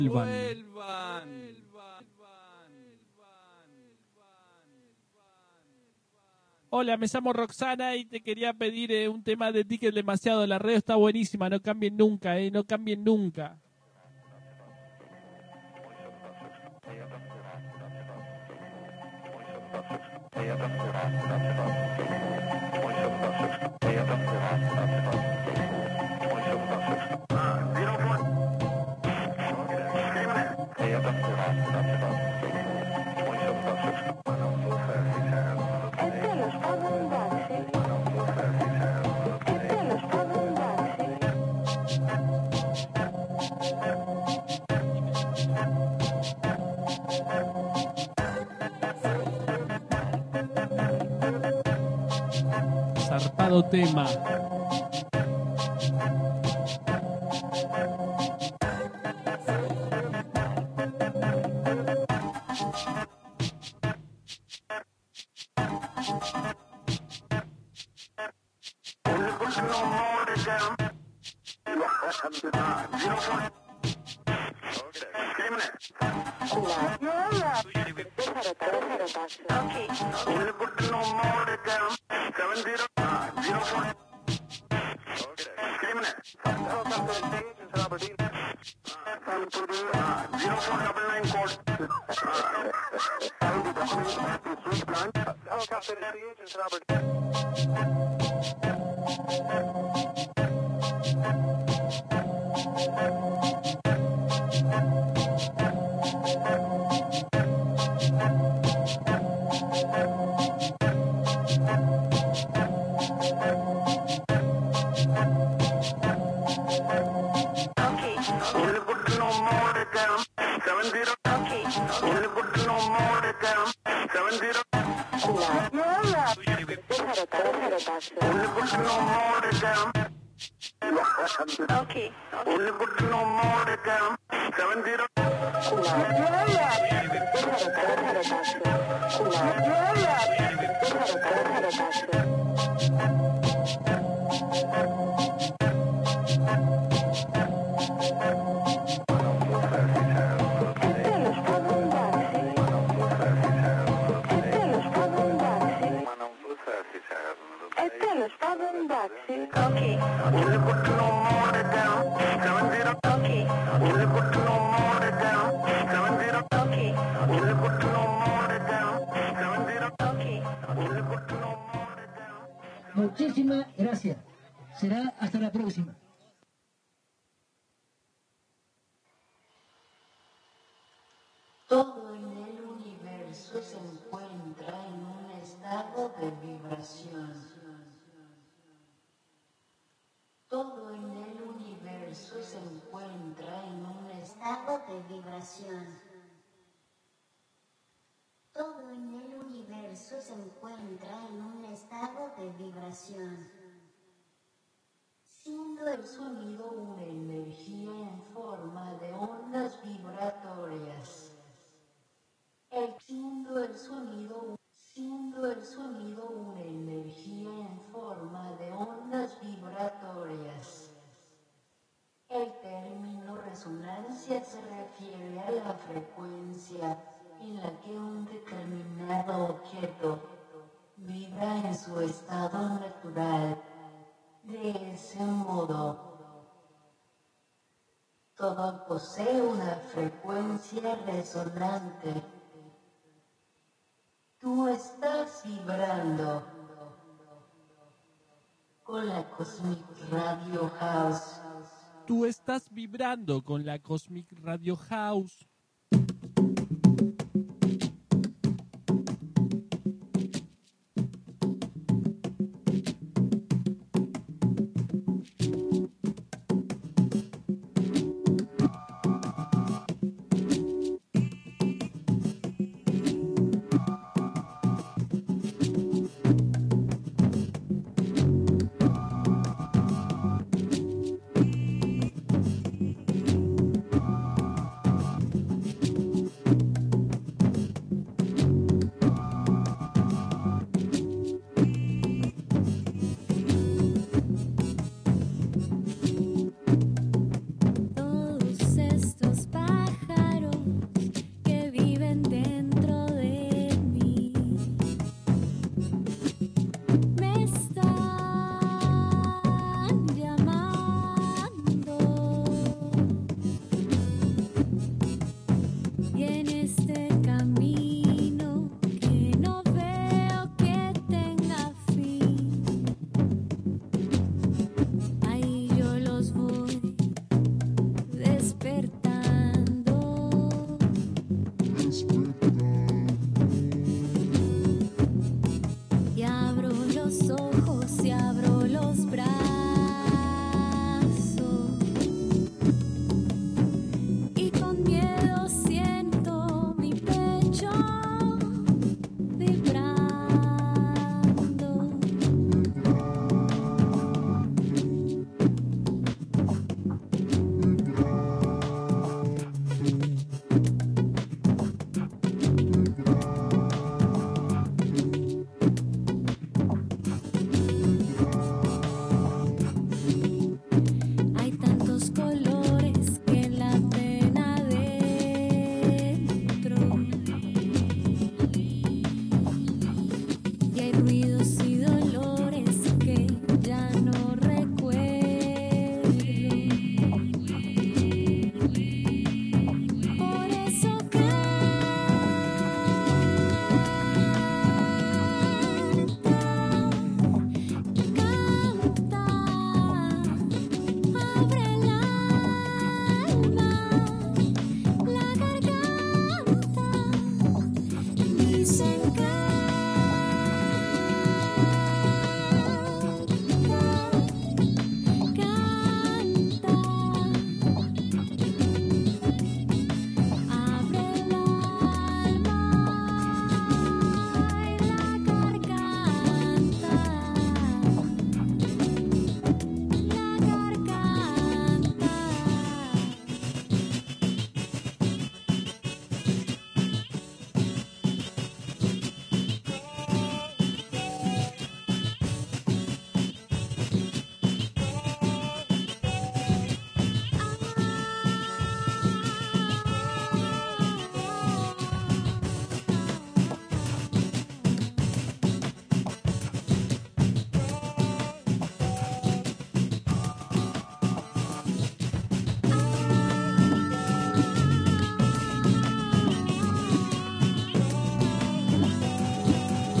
Hola, me llamo Roxana y te quería pedir un tema de Ticket Demasiado. La radio está buenísima, no cambien nunca, no cambien nunca. Zarpado tema. Muchísimas gracias. Será hasta la próxima. Todo en el universo se encuentra en un estado de vibración. Todo en el universo se encuentra en un estado de vibración. Todo en el universo se encuentra en un estado de vibración, siendo el sonido una energía en forma de ondas vibratorias. Siendo el sonido una energía en forma de ondas vibratorias. El término resonancia se refiere a la frecuencia en la que un determinado objeto vibra en su estado natural. De ese modo, todo posee una frecuencia resonante. Tú estás vibrando con la Cosmic Radio House. Tú estás vibrando con la Cosmic Radio House.